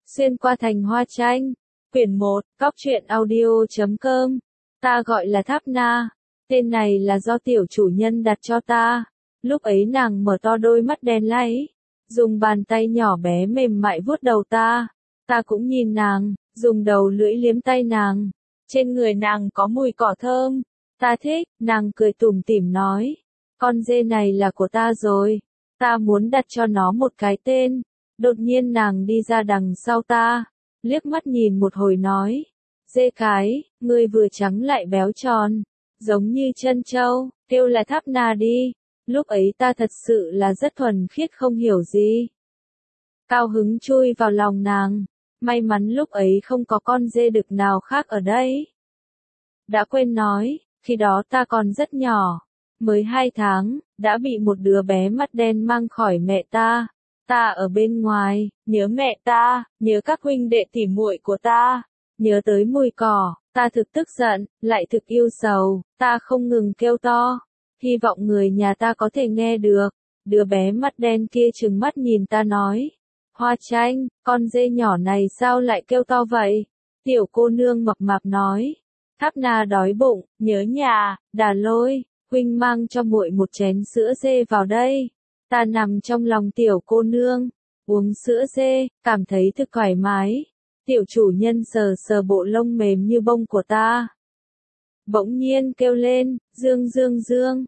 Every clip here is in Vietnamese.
Xuyên qua thành hoa tranh. Quyển 1, Cóc truyện audio.com. Ta gọi là Tháp Na. Tên này là do tiểu chủ nhân đặt cho ta. Lúc ấy nàng mở to đôi mắt đen láy, dùng bàn tay nhỏ bé mềm mại vuốt đầu ta. Ta cũng nhìn nàng, dùng đầu lưỡi liếm tay nàng. Trên người nàng có mùi cỏ thơm. Ta thích, nàng cười tủm tỉm nói. Con dê này là của ta rồi. Ta muốn đặt cho nó một cái tên. Đột nhiên nàng đi ra đằng sau ta, liếc mắt nhìn một hồi nói. Dê cái, ngươi vừa trắng lại béo tròn, giống như chân trâu, kêu là Tháp Na đi. Lúc ấy ta thật sự là rất thuần khiết không hiểu gì. Cao hứng chui vào lòng nàng. May mắn lúc ấy không có con dê đực nào khác ở đây. Đã quên nói, khi đó ta còn rất nhỏ, mới 2 tháng, đã bị một đứa bé mắt đen mang khỏi mẹ ta. Ta ở bên ngoài, nhớ mẹ ta, nhớ các huynh đệ tỉ muội của ta, nhớ tới mùi cỏ, ta thực tức giận, lại thực yêu sầu, ta không ngừng kêu to, hy vọng người nhà ta có thể nghe được. Đứa bé mắt đen kia trừng mắt nhìn ta nói, Hoa Tranh, con dê nhỏ này sao lại kêu to vậy? Tiểu cô nương mập mạp nói, Tháp Na đói bụng, nhớ nhà, Đà Lôi, huynh mang cho muội một chén sữa dê vào đây. Ta nằm trong lòng tiểu cô nương, uống sữa dê, cảm thấy thực thoải mái. Tiểu chủ nhân sờ sờ bộ lông mềm như bông của ta. Bỗng nhiên kêu lên, Dương Dương Dương,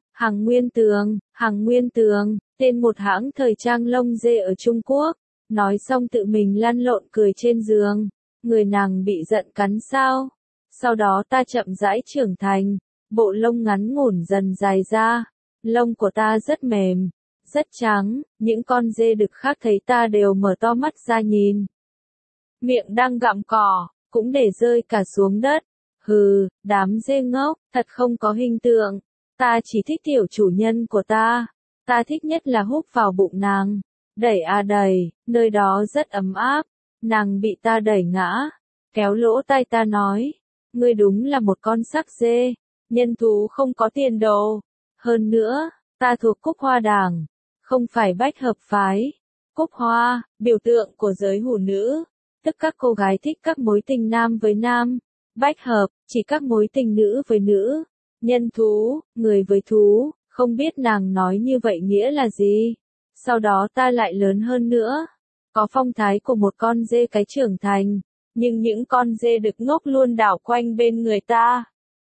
Hằng Nguyên Tường, tên một hãng thời trang lông dê ở Trung Quốc. Nói xong tự mình lăn lộn cười trên giường. Người nàng bị giận cắn sao? Sau đó ta chậm rãi trưởng thành, bộ lông ngắn ngủn dần dài ra. Lông của ta rất mềm, rất trắng, những con dê đực khác thấy ta đều mở to mắt ra nhìn. Miệng đang gặm cỏ, cũng để rơi cả xuống đất. Hừ, đám dê ngốc, thật không có hình tượng. Ta chỉ thích tiểu chủ nhân của ta. Ta thích nhất là húp vào bụng nàng. Đẩy à đẩy, nơi đó rất ấm áp. Nàng bị ta đẩy ngã, kéo lỗ tai ta nói. Ngươi đúng là một con sắc dê, nhân thú không có tiền đồ. Hơn nữa, ta thuộc Cúc Hoa Đảng, không phải Bách Hợp phái. Cúc Hoa, biểu tượng của giới hủ nữ, tức các cô gái thích các mối tình nam với nam. Bách Hợp, chỉ các mối tình nữ với nữ. Nhân thú, người với thú, không biết nàng nói như vậy nghĩa là gì. Sau đó ta lại lớn hơn nữa, có phong thái của một con dê cái trưởng thành, nhưng những con dê đực ngốc luôn đảo quanh bên người ta.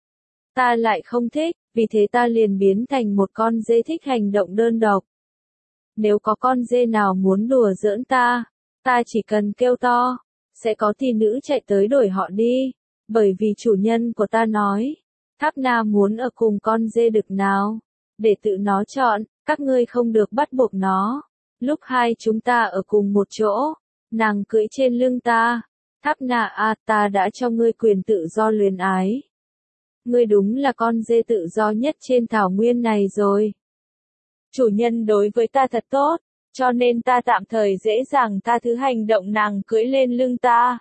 Ta lại không thích, vì thế ta liền biến thành một con dê thích hành động đơn độc. Nếu có con dê nào muốn đùa giỡn ta chỉ cần kêu to, sẽ có thị nữ chạy tới đổi họ đi, bởi vì chủ nhân của ta nói, Tháp Na muốn ở cùng con dê đực nào, để tự nó chọn, các ngươi không được bắt buộc nó. Lúc hai chúng ta ở cùng một chỗ, nàng cưỡi trên lưng ta, Tháp Na à, ta đã cho ngươi quyền tự do luyến ái. Ngươi đúng là con dê tự do nhất trên thảo nguyên này rồi. Chủ nhân đối với ta thật tốt, cho nên ta tạm thời dễ dàng tha thứ hành động nàng cưỡi lên lưng ta.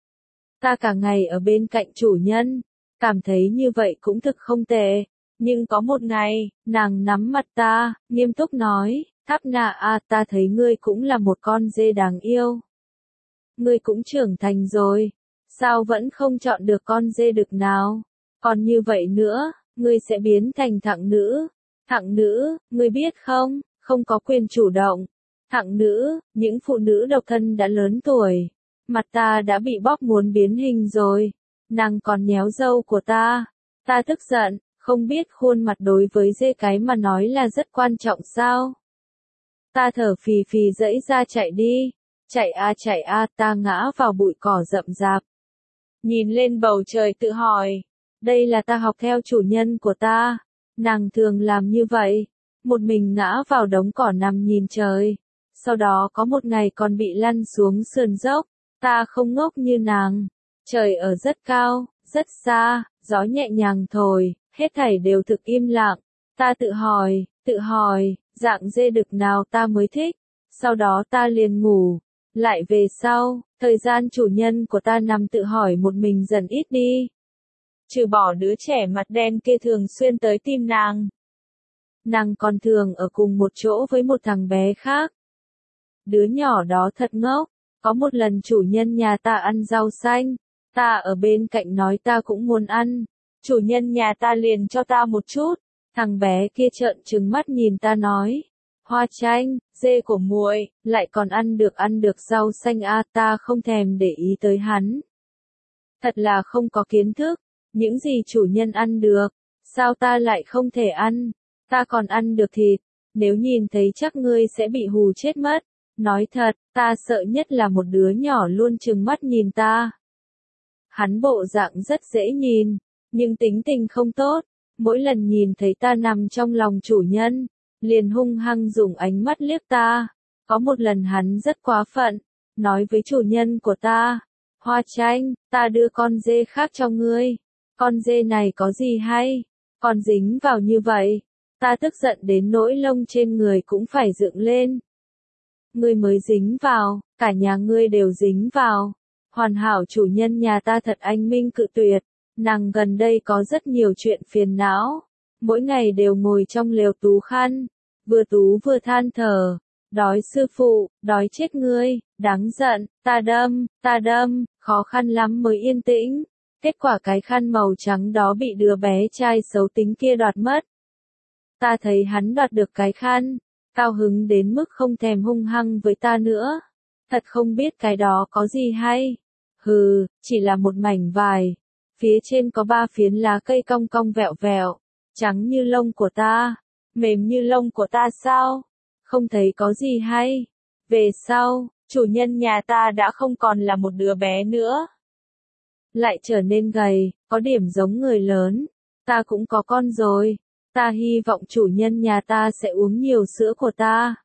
Ta cả ngày ở bên cạnh chủ nhân, cảm thấy như vậy cũng thực không tệ. Nhưng có một ngày, nàng nắm mặt ta, nghiêm túc nói, Tháp Na à, ta thấy ngươi cũng là một con dê đáng yêu. Ngươi cũng trưởng thành rồi, sao vẫn không chọn được con dê đực nào? Còn như vậy nữa, ngươi sẽ biến thành thặng nữ. Thặng nữ, ngươi biết không, không có quyền chủ động. Thặng nữ, những phụ nữ độc thân đã lớn tuổi. Mặt ta đã bị bóp muốn biến hình rồi. Nàng còn nhéo râu của ta. Ta tức giận, không biết khuôn mặt đối với dê cái mà nói là rất quan trọng sao? Ta thở phì phì dẫy ra chạy đi. Chạy a, ta ngã vào bụi cỏ rậm rạp. Nhìn lên bầu trời tự hỏi. Đây là ta học theo chủ nhân của ta. Nàng thường làm như vậy. Một mình ngã vào đống cỏ nằm nhìn trời. Sau đó có một ngày còn bị lăn xuống sườn dốc. Ta không ngốc như nàng. Trời ở rất cao, rất xa, gió nhẹ nhàng thổi, hết thảy đều thực im lặng. Ta tự hỏi, dạng dê đực nào ta mới thích. Sau đó ta liền ngủ. Lại về sau, thời gian chủ nhân của ta nằm tự hỏi một mình dần ít đi. Trừ bỏ đứa trẻ mặt đen kia thường xuyên tới tìm nàng. Nàng còn thường ở cùng một chỗ với một thằng bé khác. Đứa nhỏ đó thật ngốc, Có một lần chủ nhân nhà ta ăn rau xanh, ta ở bên cạnh nói ta cũng muốn ăn. Chủ nhân nhà ta liền cho ta một chút. Thằng bé kia trợn trừng mắt nhìn ta nói. Hoa Chanh, dê của muội, lại còn ăn được rau xanh à, ta không thèm để ý tới hắn. Thật là không có kiến thức, những gì chủ nhân ăn được, sao ta lại không thể ăn, ta còn ăn được thịt, nếu nhìn thấy chắc ngươi sẽ bị hù chết mất. Nói thật, ta sợ nhất là một đứa nhỏ luôn trừng mắt nhìn ta. Hắn bộ dạng rất dễ nhìn, nhưng tính tình không tốt, mỗi lần nhìn thấy ta nằm trong lòng chủ nhân, liền hung hăng dùng ánh mắt liếc ta. Có một lần hắn rất quá phận, nói với chủ nhân của ta, Hoa Chanh, ta đưa con dê khác cho ngươi, con dê này có gì hay, còn dính vào như vậy, ta tức giận đến nỗi lông trên người cũng phải dựng lên. Ngươi mới dính vào, cả nhà ngươi đều dính vào. Hoàn hảo chủ nhân nhà ta thật anh minh cự tuyệt, nàng gần đây có rất nhiều chuyện phiền não, mỗi ngày đều ngồi trong lều tú khăn, vừa tú vừa than thở, đói sư phụ, đói chết ngươi, đáng giận, ta đâm, khó khăn lắm mới yên tĩnh, kết quả cái khăn màu trắng đó bị đứa bé trai xấu tính kia đoạt mất. Ta thấy hắn đoạt được cái khăn, cao hứng đến mức không thèm hung hăng với ta nữa, thật không biết cái đó có gì hay. Hừ, chỉ là một mảnh vải, phía trên có 3 phiến lá cây cong cong vẹo vẹo, trắng như lông của ta, mềm như lông của ta sao? Không thấy có gì hay. Về sau, chủ nhân nhà ta đã không còn là một đứa bé nữa, lại trở nên gầy, có điểm giống người lớn. Ta cũng có con rồi, ta hy vọng chủ nhân nhà ta sẽ uống nhiều sữa của ta,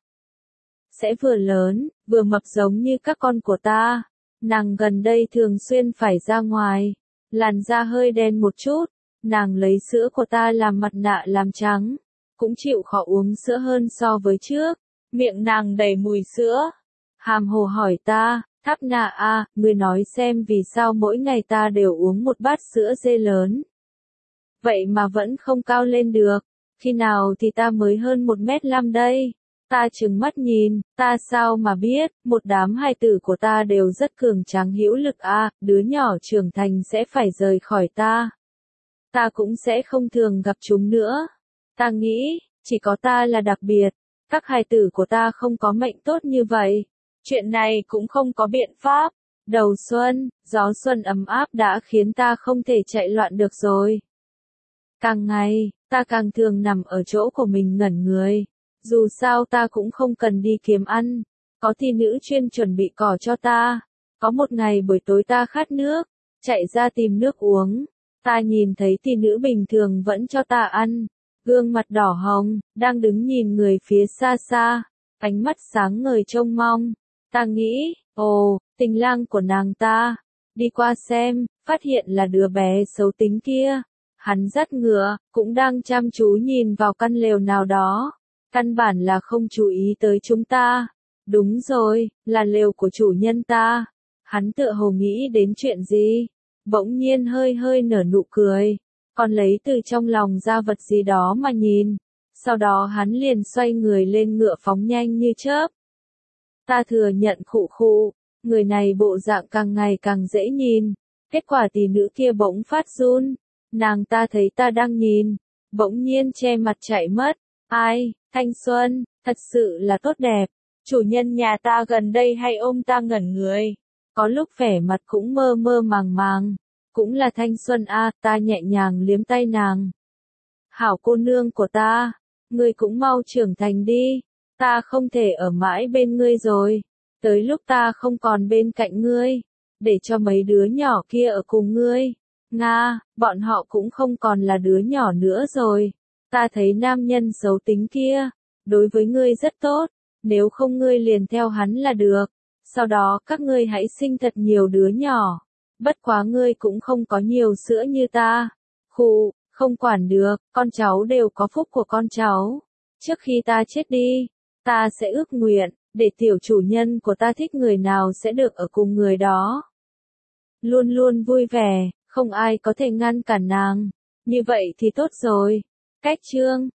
sẽ vừa lớn, vừa mập giống như các con của ta. Nàng gần đây thường xuyên phải ra ngoài, làn da hơi đen một chút, nàng lấy sữa của ta làm mặt nạ làm trắng, cũng chịu khó uống sữa hơn so với trước, miệng nàng đầy mùi sữa. Hàm hồ hỏi ta, Tháp Na à, ngươi nói xem vì sao mỗi ngày ta đều uống một bát sữa dê lớn, vậy mà vẫn không cao lên được, khi nào thì ta mới hơn 1m5 đây? Ta trừng mắt nhìn, ta sao mà biết, một đám hài tử của ta đều rất cường tráng hữu lực à, đứa nhỏ trưởng thành sẽ phải rời khỏi ta. Ta cũng sẽ không thường gặp chúng nữa. Ta nghĩ, chỉ có ta là đặc biệt, các hài tử của ta không có mệnh tốt như vậy. Chuyện này cũng không có biện pháp. Đầu xuân, gió xuân ấm áp đã khiến ta không thể chạy loạn được rồi. Càng ngày, ta càng thường nằm ở chỗ của mình ngẩn người. Dù sao ta cũng không cần đi kiếm ăn, có thị nữ chuyên chuẩn bị cỏ cho ta. Có một ngày buổi tối ta khát nước, chạy ra tìm nước uống. Ta nhìn thấy thị nữ bình thường vẫn cho ta ăn, gương mặt đỏ hồng, đang đứng nhìn người phía xa xa, ánh mắt sáng ngời trông mong. Ta nghĩ, ồ, tình lang của nàng ta. Đi qua xem, phát hiện là đứa bé xấu tính kia. Hắn dắt ngựa, cũng đang chăm chú nhìn vào căn lều nào đó. Căn bản là không chú ý tới chúng ta. Đúng rồi, là lều của chủ nhân ta. Hắn tựa hồ nghĩ đến chuyện gì, bỗng nhiên hơi hơi nở nụ cười, còn lấy từ trong lòng ra vật gì đó mà nhìn. Sau đó hắn liền xoay người lên ngựa phóng nhanh như chớp. Ta thừa nhận khụ khụ, người này bộ dạng càng ngày càng dễ nhìn. Kết quả tỷ nữ kia bỗng phát run, nàng ta thấy ta đang nhìn, bỗng nhiên che mặt chạy mất. Ai, thanh xuân, thật sự là tốt đẹp. Chủ nhân nhà ta gần đây hay ôm ta ngẩn người, có lúc vẻ mặt cũng mơ mơ màng màng. Cũng là thanh xuân a, ta nhẹ nhàng liếm tay nàng. Hảo cô nương của ta, ngươi cũng mau trưởng thành đi, ta không thể ở mãi bên ngươi rồi. Tới lúc ta không còn bên cạnh ngươi, để cho mấy đứa nhỏ kia ở cùng ngươi. Nga, bọn họ cũng không còn là đứa nhỏ nữa rồi. Ta thấy nam nhân xấu tính kia, đối với ngươi rất tốt, nếu không ngươi liền theo hắn là được. Sau đó các ngươi hãy sinh thật nhiều đứa nhỏ. Bất quá ngươi cũng không có nhiều sữa như ta. Khụ, không quản được, con cháu đều có phúc của con cháu. Trước khi ta chết đi, ta sẽ ước nguyện, để tiểu chủ nhân của ta thích người nào sẽ được ở cùng người đó. Luôn luôn vui vẻ, không ai có thể ngăn cản nàng. Như vậy thì tốt rồi. Cách chương